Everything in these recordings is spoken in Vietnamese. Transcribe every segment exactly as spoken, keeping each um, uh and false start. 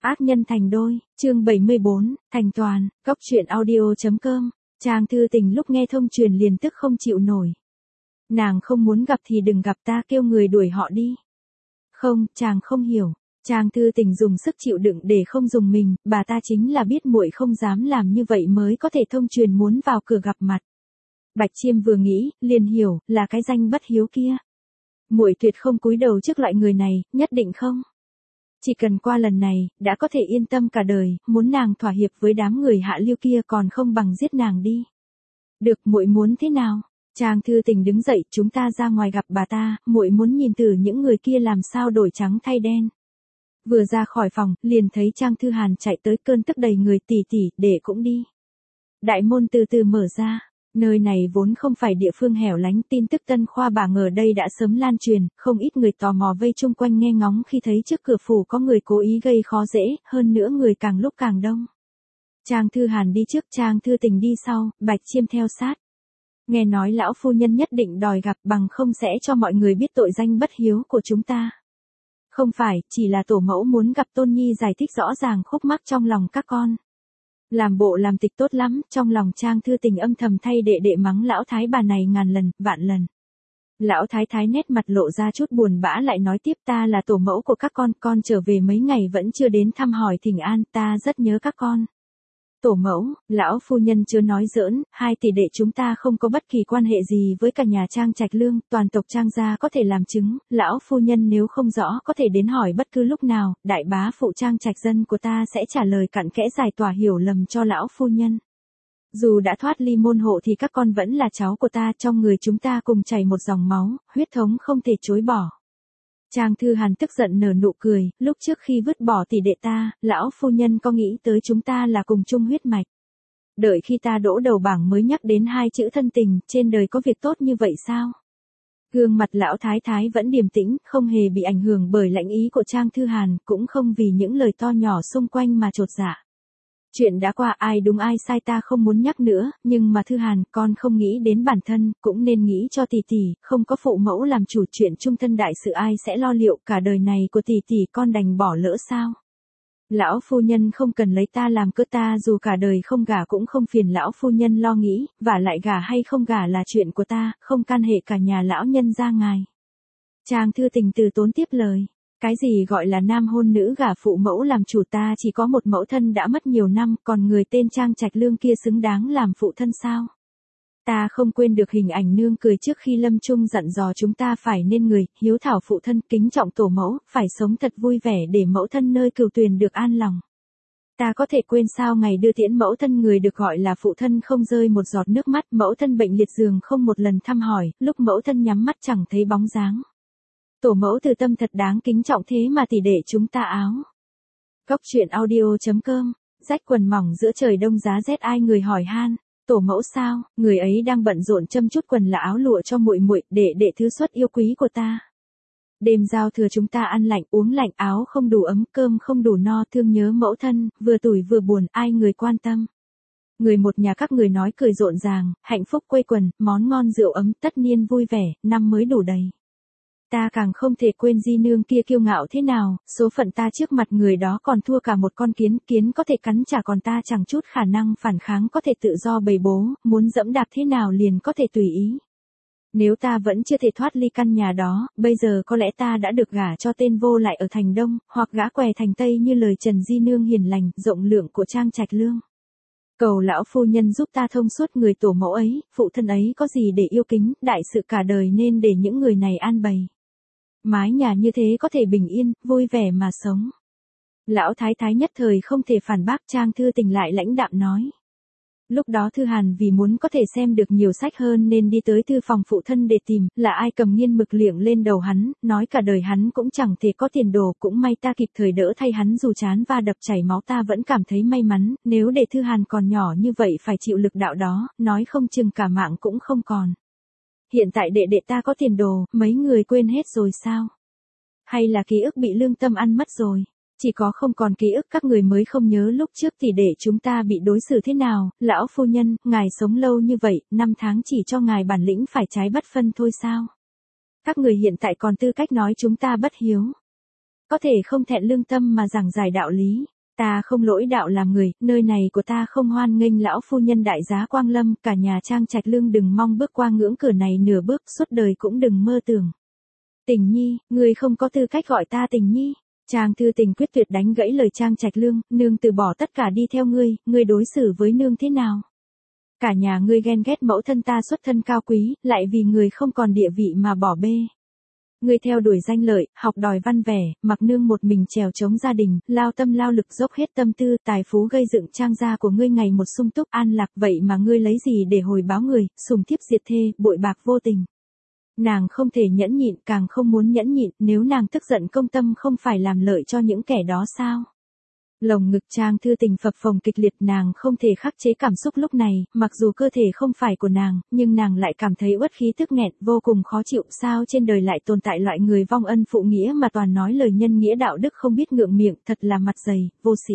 Ác nhân thành đôi, chương bảy mươi bốn, thành toàn, góc truyện audio.com, Trang Thư Tình lúc nghe thông truyền liền tức không chịu nổi. Nàng không muốn gặp thì đừng gặp, ta kêu người đuổi họ đi. Không, chàng không hiểu. Trang Thư Tình dùng sức chịu đựng để không dùng mình, bà ta chính là biết muội không dám làm như vậy mới có thể thông truyền muốn vào cửa gặp mặt. Bạch Chiêm vừa nghĩ, liền hiểu, là cái danh bất hiếu kia. Muội tuyệt không cúi đầu trước loại người này, nhất định không. Chỉ cần qua lần này, đã có thể yên tâm cả đời, muốn nàng thỏa hiệp với đám người hạ lưu kia còn không bằng giết nàng đi. Được, muội muốn thế nào? Trang Thư Tình đứng dậy, chúng ta ra ngoài gặp bà ta, muội muốn nhìn thử những người kia làm sao đổi trắng thay đen. Vừa ra khỏi phòng, liền thấy Trang Thư Hàn chạy tới, cơn tức đầy người, tỷ tỷ, để cũng đi. Đại môn từ từ mở ra. Nơi này vốn không phải địa phương hẻo lánh, tin tức Tân Khoa Bảng ở đây đã sớm lan truyền, không ít người tò mò vây chung quanh nghe ngóng khi thấy trước cửa phủ có người cố ý gây khó dễ, hơn nữa người càng lúc càng đông. Trang Thư Hàn đi trước, Trang Thư Tình đi sau, Bạch Chiêm theo sát. Nghe nói lão phu nhân nhất định đòi gặp, bằng không sẽ cho mọi người biết tội danh bất hiếu của chúng ta. Không phải, chỉ là tổ mẫu muốn gặp Tôn Nhi giải thích rõ ràng khúc mắc trong lòng các con. Làm bộ làm tịch tốt lắm, trong lòng Trang Thư Tình âm thầm thay đệ đệ mắng lão thái bà này ngàn lần, vạn lần. Lão thái thái nét mặt lộ ra chút buồn bã lại nói tiếp, ta là tổ mẫu của các con, con trở về mấy ngày vẫn chưa đến thăm hỏi thỉnh an, ta rất nhớ các con. Tổ mẫu, lão phu nhân chưa nói giỡn, hai tỷ đệ chúng ta không có bất kỳ quan hệ gì với cả nhà Trang Trạch Lương, toàn tộc Trang gia có thể làm chứng, lão phu nhân nếu không rõ có thể đến hỏi bất cứ lúc nào, đại bá phụ Trang Trạch dân của ta sẽ trả lời cặn kẽ giải tỏa hiểu lầm cho lão phu nhân. Dù đã thoát ly môn hộ thì các con vẫn là cháu của ta, trong người chúng ta cùng chảy một dòng máu, huyết thống không thể chối bỏ. Trang Thư Hàn tức giận nở nụ cười, lúc trước khi vứt bỏ tỷ đệ ta, lão phu nhân có nghĩ tới chúng ta là cùng chung huyết mạch. Đợi khi ta đỗ đầu bảng mới nhắc đến hai chữ thân tình, trên đời có việc tốt như vậy sao? Gương mặt lão thái thái vẫn điềm tĩnh, không hề bị ảnh hưởng bởi lãnh ý của Trang Thư Hàn, cũng không vì những lời to nhỏ xung quanh mà chột dạ. Chuyện đã qua, ai đúng ai sai ta không muốn nhắc nữa, nhưng mà Thư Hàn, con không nghĩ đến bản thân, cũng nên nghĩ cho tỷ tỷ, không có phụ mẫu làm chủ, chuyện chung thân đại sự ai sẽ lo liệu, cả đời này của tỷ tỷ con đành bỏ lỡ sao? Lão phu nhân không cần lấy ta làm cớ, ta dù cả đời không gả cũng không phiền lão phu nhân lo nghĩ, và lại gả hay không gả là chuyện của ta, không can hệ cả nhà lão nhân gia ngài. Trang Thư Tình từ tốn tiếp lời. Cái gì gọi là nam hôn nữ gả phụ mẫu làm chủ, ta chỉ có một mẫu thân đã mất nhiều năm, còn người tên Trang Trạch Lương kia xứng đáng làm phụ thân sao? Ta không quên được hình ảnh nương cười trước khi lâm chung dặn dò chúng ta phải nên người, hiếu thảo phụ thân, kính trọng tổ mẫu, phải sống thật vui vẻ để mẫu thân nơi cửu tuyền được an lòng. Ta có thể quên sao ngày đưa tiễn mẫu thân người được gọi là phụ thân không rơi một giọt nước mắt, mẫu thân bệnh liệt giường không một lần thăm hỏi, lúc mẫu thân nhắm mắt chẳng thấy bóng dáng. Tổ mẫu từ tâm thật đáng kính trọng, thế mà tỷ đệ chúng ta áo. Góc truyện audio.com, rách quần mỏng giữa trời đông giá rét ai người hỏi han, tổ mẫu sao, người ấy đang bận rộn châm chút quần là áo lụa cho muội muội, để đệ thứ xuất yêu quý của ta. Đêm giao thừa chúng ta ăn lạnh uống lạnh, áo không đủ ấm, cơm không đủ no, thương nhớ mẫu thân, vừa tủi vừa buồn, ai người quan tâm. Người một nhà các người nói cười rộn ràng, hạnh phúc quây quần, món ngon rượu ấm, tất niên vui vẻ, năm mới đủ đầy. Ta càng không thể quên di nương kia kiêu ngạo thế nào, số phận ta trước mặt người đó còn thua cả một con kiến, kiến có thể cắn trả còn ta chẳng chút khả năng phản kháng, có thể tự do bày bố, muốn dẫm đạp thế nào liền có thể tùy ý. Nếu ta vẫn chưa thể thoát ly căn nhà đó, bây giờ có lẽ ta đã được gả cho tên vô lại ở thành Đông, hoặc gã què thành Tây như lời Trần Di Nương hiền lành, rộng lượng của Trang Trạch Lương. Cầu lão phu nhân giúp ta thông suốt người tổ mẫu ấy, phụ thân ấy có gì để yêu kính, đại sự cả đời nên để những người này an bày. Mái nhà như thế có thể bình yên, vui vẻ mà sống. Lão thái thái nhất thời không thể phản bác, Trang Thư Tình lại lãnh đạm nói. Lúc đó Thư Hàn vì muốn có thể xem được nhiều sách hơn nên đi tới thư phòng phụ thân để tìm, là ai cầm nghiên mực liệng lên đầu hắn, nói cả đời hắn cũng chẳng thể có tiền đồ, cũng may ta kịp thời đỡ thay hắn dù chán và đập chảy máu, ta vẫn cảm thấy may mắn, nếu để Thư Hàn còn nhỏ như vậy phải chịu lực đạo đó, nói không chừng cả mạng cũng không còn. Hiện tại đệ đệ ta có tiền đồ, mấy người quên hết rồi sao? Hay là ký ức bị lương tâm ăn mất rồi? Chỉ có không còn ký ức các người mới không nhớ lúc trước thì để chúng ta bị đối xử thế nào, lão phu nhân, ngài sống lâu như vậy, năm tháng chỉ cho ngài bản lĩnh phải trái bất phân thôi sao? Các người hiện tại còn tư cách nói chúng ta bất hiếu. Có thể không thẹn lương tâm mà giảng giải đạo lý. Ta không lỗi đạo làm người, nơi này của ta không hoan nghênh lão phu nhân đại giá quang lâm, cả nhà Trang Trạch Lương đừng mong bước qua ngưỡng cửa này nửa bước, suốt đời cũng đừng mơ tưởng. Tình nhi, ngươi không có tư cách gọi ta tình nhi. Trang Thư Tình quyết tuyệt đánh gãy lời Trang Trạch Lương, nương từ bỏ tất cả đi theo ngươi, ngươi đối xử với nương thế nào? Cả nhà ngươi ghen ghét mẫu thân ta xuất thân cao quý, lại vì người không còn địa vị mà bỏ bê. Ngươi theo đuổi danh lợi, học đòi văn vẻ, mặc nương một mình trèo chống gia đình, lao tâm lao lực dốc hết tâm tư, tài phú gây dựng Trang gia của ngươi ngày một sung túc an lạc, vậy mà ngươi lấy gì để hồi báo người, sùng thiếp diệt thê, bội bạc vô tình. Nàng không thể nhẫn nhịn, càng không muốn nhẫn nhịn, nếu nàng tức giận công tâm không phải làm lợi cho những kẻ đó sao? Lồng ngực Trang Thư Tình phập phồng kịch liệt, nàng không thể khắc chế cảm xúc lúc này, mặc dù cơ thể không phải của nàng, nhưng nàng lại cảm thấy uất khí tức nghẹn, vô cùng khó chịu, sao trên đời lại tồn tại loại người vong ân phụ nghĩa mà toàn nói lời nhân nghĩa đạo đức không biết ngượng miệng, thật là mặt dày, vô sĩ.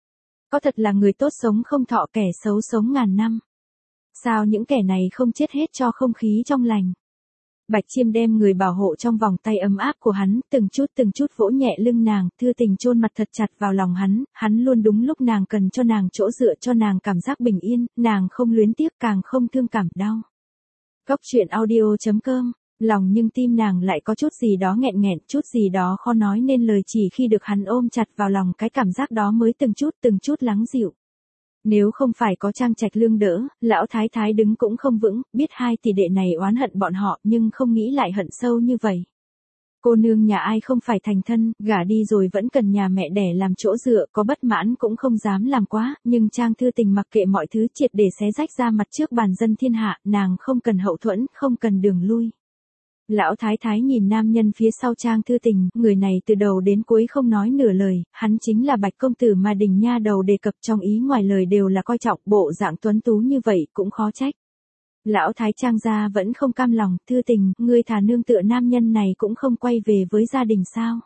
Có thật là người tốt sống không thọ, kẻ xấu sống ngàn năm. Sao những kẻ này không chết hết cho không khí trong lành? Bạch Chiêm đem người bảo hộ trong vòng tay ấm áp của hắn, từng chút từng chút vỗ nhẹ lưng nàng, Thư Tình chôn mặt thật chặt vào lòng hắn, hắn luôn đúng lúc nàng cần cho nàng chỗ dựa, cho nàng cảm giác bình yên, nàng không luyến tiếc, càng không thương cảm đau. Góc truyện audio chấm com, lòng nhưng tim nàng lại có chút gì đó nghẹn nghẹn, chút gì đó khó nói nên lời, chỉ khi được hắn ôm chặt vào lòng cái cảm giác đó mới từng chút từng chút lắng dịu. Nếu không phải có Trang Trạch Lương đỡ, lão thái thái đứng cũng không vững, biết hai tỷ đệ này oán hận bọn họ nhưng không nghĩ lại hận sâu như vậy. Cô nương nhà ai không phải thành thân, gả đi rồi vẫn cần nhà mẹ đẻ làm chỗ dựa, có bất mãn cũng không dám làm quá, nhưng Trang Thư Tình mặc kệ mọi thứ, triệt để xé rách ra mặt trước bàn dân thiên hạ, nàng không cần hậu thuẫn, không cần đường lui. Lão thái thái nhìn nam nhân phía sau Trang Thư Tình, người này từ đầu đến cuối không nói nửa lời, hắn chính là Bạch công tử mà Đình nha đầu đề cập, trong ý ngoài lời đều là coi trọng, bộ dạng tuấn tú như vậy cũng khó trách. Lão thái Trang gia vẫn không cam lòng, Thư Tình, ngươi thà nương tựa nam nhân này cũng không quay về với gia đình sao?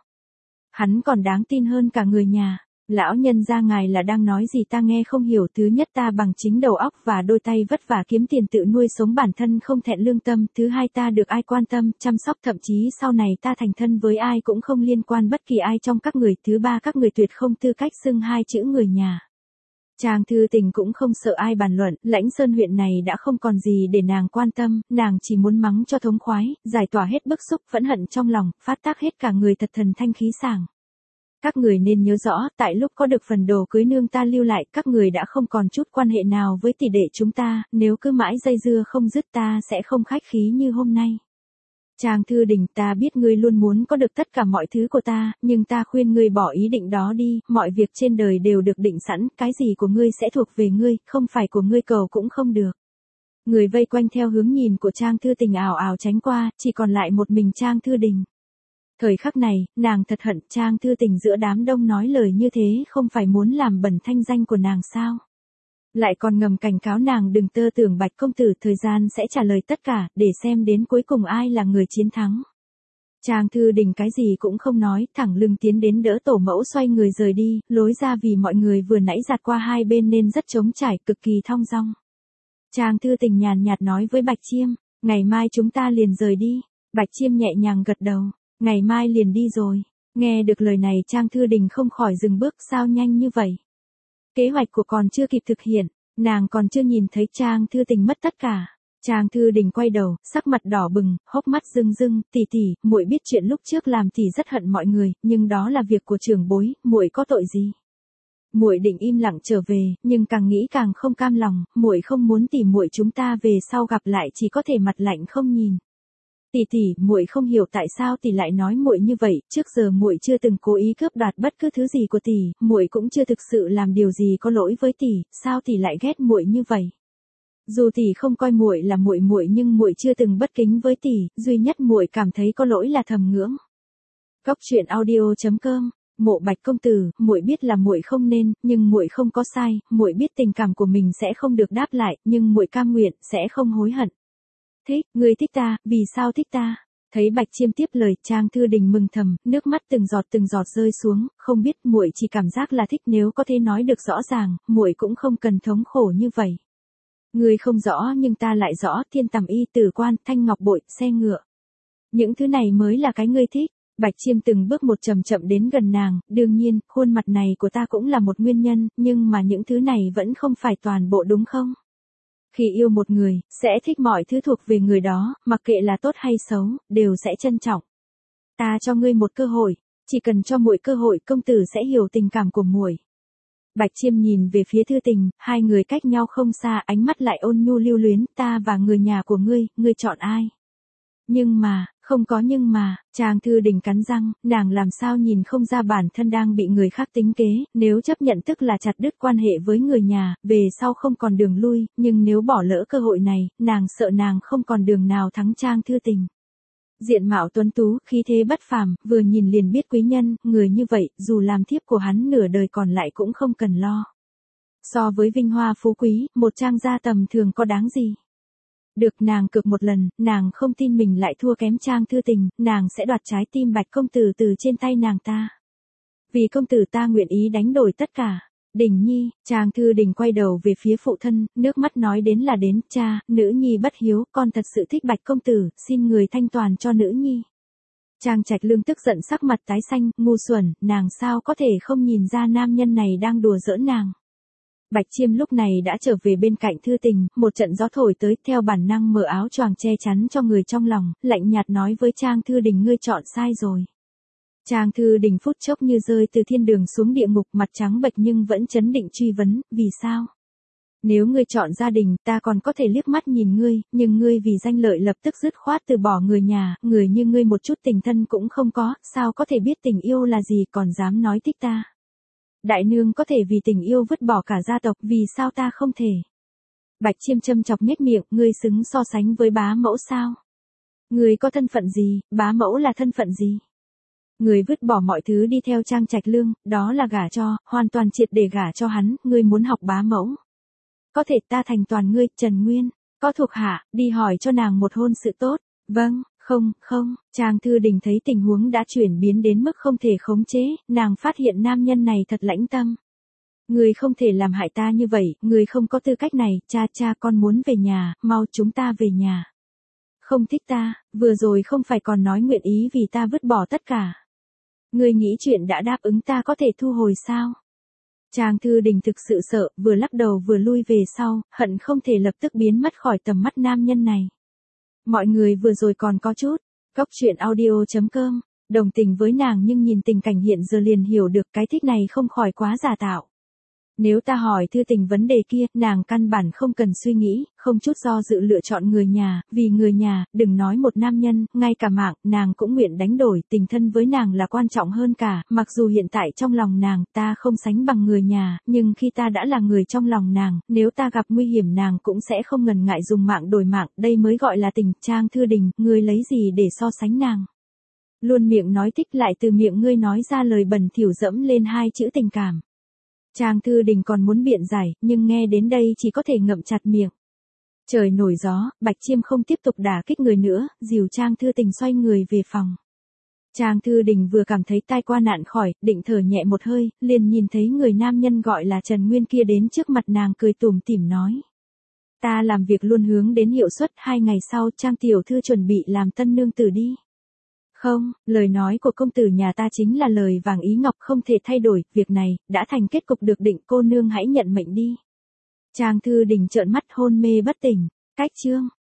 Hắn còn đáng tin hơn cả người nhà. Lão nhân gia ngài là đang nói gì ta nghe không hiểu, thứ nhất ta bằng chính đầu óc và đôi tay vất vả kiếm tiền tự nuôi sống bản thân không thẹn lương tâm, thứ hai ta được ai quan tâm, chăm sóc, thậm chí sau này ta thành thân với ai cũng không liên quan bất kỳ ai trong các người, thứ ba các người tuyệt không tư cách xưng hai chữ người nhà. Trang Thư Tình cũng không sợ ai bàn luận, Lãnh Sơn huyện này đã không còn gì để nàng quan tâm, nàng chỉ muốn mắng cho thống khoái, giải tỏa hết bức xúc, phẫn hận trong lòng, phát tác hết cả người thật thần thanh khí sảng. Các người nên nhớ rõ, tại lúc có được phần đồ cưới nương ta lưu lại, các người đã không còn chút quan hệ nào với tỷ đệ chúng ta, nếu cứ mãi dây dưa không dứt ta sẽ không khách khí như hôm nay. Trang Thư Đình, ta biết ngươi luôn muốn có được tất cả mọi thứ của ta, nhưng ta khuyên ngươi bỏ ý định đó đi, mọi việc trên đời đều được định sẵn, cái gì của ngươi sẽ thuộc về ngươi, không phải của ngươi cầu cũng không được. Người vây quanh theo hướng nhìn của Trang Thư Tình ào ào tránh qua, chỉ còn lại một mình Trang Thư Đình. Thời khắc này, nàng thật hận Trang Thư Tình giữa đám đông nói lời như thế không phải muốn làm bẩn thanh danh của nàng sao? Lại còn ngầm cảnh cáo nàng đừng tơ tưởng Bạch công tử, thời gian sẽ trả lời tất cả, để xem đến cuối cùng ai là người chiến thắng. Trang Thư Đình cái gì cũng không nói, thẳng lưng tiến đến đỡ tổ mẫu xoay người rời đi, lối ra vì mọi người vừa nãy giạt qua hai bên nên rất trống trải, cực kỳ thong dong. Trang Thư Tình nhàn nhạt nói với Bạch Chiêm, ngày mai chúng ta liền rời đi. Bạch Chiêm nhẹ nhàng gật đầu. Ngày mai liền đi rồi. Nghe được lời này Trang Thư Đình không khỏi dừng bước, sao nhanh như vậy? Kế hoạch của còn chưa kịp thực hiện, nàng còn chưa nhìn thấy Trang Thư Tình mất tất cả. Trang Thư Đình quay đầu, sắc mặt đỏ bừng, hốc mắt rưng rưng, tỷ tỷ, muội biết chuyện lúc trước làm tỷ rất hận mọi người, nhưng đó là việc của trưởng bối, muội có tội gì? Muội định im lặng trở về, nhưng càng nghĩ càng không cam lòng, muội không muốn tỷ muội chúng ta về sau gặp lại chỉ có thể mặt lạnh không nhìn. Tỷ tỷ, muội không hiểu tại sao tỷ lại nói muội như vậy, trước giờ muội chưa từng cố ý cướp đoạt bất cứ thứ gì của tỷ, muội cũng chưa thực sự làm điều gì có lỗi với tỷ, sao tỷ lại ghét muội như vậy? Dù tỷ không coi muội là muội muội nhưng muội chưa từng bất kính với tỷ, duy nhất muội cảm thấy có lỗi là thầm ngưỡng. Góc truyện audio chấm com. Mộ Bạch công tử, muội biết là muội không nên, nhưng muội không có sai, muội biết tình cảm của mình sẽ không được đáp lại, nhưng muội cam nguyện sẽ không hối hận. Thích, ngươi thích ta, vì sao thích ta? Thấy Bạch Chiêm tiếp lời, Trang Thư Đình mừng thầm, nước mắt từng giọt từng giọt rơi xuống, không biết muội chỉ cảm giác là thích, nếu có thể nói được rõ ràng, muội cũng không cần thống khổ như vậy. Ngươi không rõ nhưng ta lại rõ, thiên tầm y, tử quan, thanh ngọc bội, xe ngựa. Những thứ này mới là cái ngươi thích. Bạch Chiêm từng bước một chậm chậm đến gần nàng, đương nhiên, khuôn mặt này của ta cũng là một nguyên nhân, nhưng mà những thứ này vẫn không phải toàn bộ đúng không? Khi yêu một người, sẽ thích mọi thứ thuộc về người đó, mặc kệ là tốt hay xấu, đều sẽ trân trọng. Ta cho ngươi một cơ hội, chỉ cần cho muội cơ hội công tử sẽ hiểu tình cảm của muội. Bạch Chiêm nhìn về phía Thư Tình, hai người cách nhau không xa, ánh mắt lại ôn nhu lưu luyến, ta và người nhà của ngươi, ngươi chọn ai? Nhưng mà, không có nhưng mà, Trang Thư Đình cắn răng, nàng làm sao nhìn không ra bản thân đang bị người khác tính kế, nếu chấp nhận tức là chặt đứt quan hệ với người nhà, về sau không còn đường lui, nhưng nếu bỏ lỡ cơ hội này, nàng sợ nàng không còn đường nào thắng Trang Thư Tình. Diện mạo tuấn tú, khí thế bất phàm, vừa nhìn liền biết quý nhân, người như vậy, dù làm thiếp của hắn nửa đời còn lại cũng không cần lo. So với vinh hoa phú quý, một Trang gia tầm thường có đáng gì? Được, nàng cược một lần, nàng không tin mình lại thua kém Trang Thư Tình, nàng sẽ đoạt trái tim Bạch công tử từ trên tay nàng ta. Vì công tử ta nguyện ý đánh đổi tất cả. Đình Nhi, Trang Thư Đình quay đầu về phía phụ thân, nước mắt nói đến là đến, cha, nữ nhi bất hiếu, con thật sự thích Bạch công tử, xin người thanh toàn cho nữ nhi. Trang Trạch Lương tức giận sắc mặt tái xanh, ngu xuẩn, nàng sao có thể không nhìn ra nam nhân này đang đùa giỡn nàng. Bạch Chiêm lúc này đã trở về bên cạnh Thư Tình, một trận gió thổi tới, theo bản năng mở áo choàng che chắn cho người trong lòng, lạnh nhạt nói với Trang Thư Đình, ngươi chọn sai rồi. Trang Thư Đình phút chốc như rơi từ thiên đường xuống địa ngục, mặt trắng bệch nhưng vẫn trấn định truy vấn, vì sao? Nếu ngươi chọn gia đình, ta còn có thể liếc mắt nhìn ngươi, nhưng ngươi vì danh lợi lập tức dứt khoát từ bỏ người nhà, người như ngươi một chút tình thân cũng không có, sao có thể biết tình yêu là gì còn dám nói thích ta? Đại nương có thể vì tình yêu vứt bỏ cả gia tộc, vì sao ta không thể? Bạch Chiêm châm chọc nhếch miệng, ngươi xứng so sánh với bá mẫu sao? Ngươi có thân phận gì, bá mẫu là thân phận gì? Ngươi vứt bỏ mọi thứ đi theo Trang Trạch Lương, đó là gả cho, hoàn toàn triệt để gả cho hắn, ngươi muốn học bá mẫu. Có thể ta thành toàn ngươi, Trần Nguyên, có thuộc hạ, đi hỏi cho nàng một hôn sự tốt. Vâng, không, không, Trang Thư Đình thấy tình huống đã chuyển biến đến mức không thể khống chế, nàng phát hiện nam nhân này thật lãnh tâm. Ngươi không thể làm hại ta như vậy, ngươi không có tư cách này, cha cha con muốn về nhà, mau chúng ta về nhà. Không thích ta, vừa rồi không phải còn nói nguyện ý vì ta vứt bỏ tất cả. Ngươi nghĩ chuyện đã đáp ứng ta có thể thu hồi sao? Trang Thư Đình thực sự sợ, vừa lắc đầu vừa lui về sau, hận không thể lập tức biến mất khỏi tầm mắt nam nhân này. Mọi người vừa rồi còn có chút, góc truyện audio chấm com, đồng tình với nàng nhưng nhìn tình cảnh hiện giờ liền hiểu được cái thích này không khỏi quá giả tạo. Nếu ta hỏi Thư Tình vấn đề kia, nàng căn bản không cần suy nghĩ, không chút do dự lựa chọn người nhà, vì người nhà, đừng nói một nam nhân, ngay cả mạng, nàng cũng nguyện đánh đổi, tình thân với nàng là quan trọng hơn cả, mặc dù hiện tại trong lòng nàng, ta không sánh bằng người nhà, nhưng khi ta đã là người trong lòng nàng, nếu ta gặp nguy hiểm nàng cũng sẽ không ngần ngại dùng mạng đổi mạng, đây mới gọi là tình. Trang Thư Đình, ngươi lấy gì để so sánh nàng? Luôn miệng nói thích lại từ miệng ngươi nói ra lời bẩn thỉu dẫm lên hai chữ tình cảm. Trang Thư Đình còn muốn biện giải, nhưng nghe đến đây chỉ có thể ngậm chặt miệng. Trời nổi gió, Bạch Chiêm không tiếp tục đả kích người nữa, dìu Trang Thư Tình xoay người về phòng. Trang Thư Đình vừa cảm thấy tai qua nạn khỏi, định thở nhẹ một hơi, liền nhìn thấy người nam nhân gọi là Trần Nguyên kia đến trước mặt nàng cười tủm tỉm nói. Ta làm việc luôn hướng đến hiệu suất, hai ngày sau Trang tiểu thư chuẩn bị làm tân nương tử đi. Không, lời nói của công tử nhà ta chính là lời vàng ý ngọc không thể thay đổi, việc này, đã thành kết cục được định, cô nương hãy nhận mệnh đi. Trang Thư Đình trợn mắt hôn mê bất tỉnh, cách chương.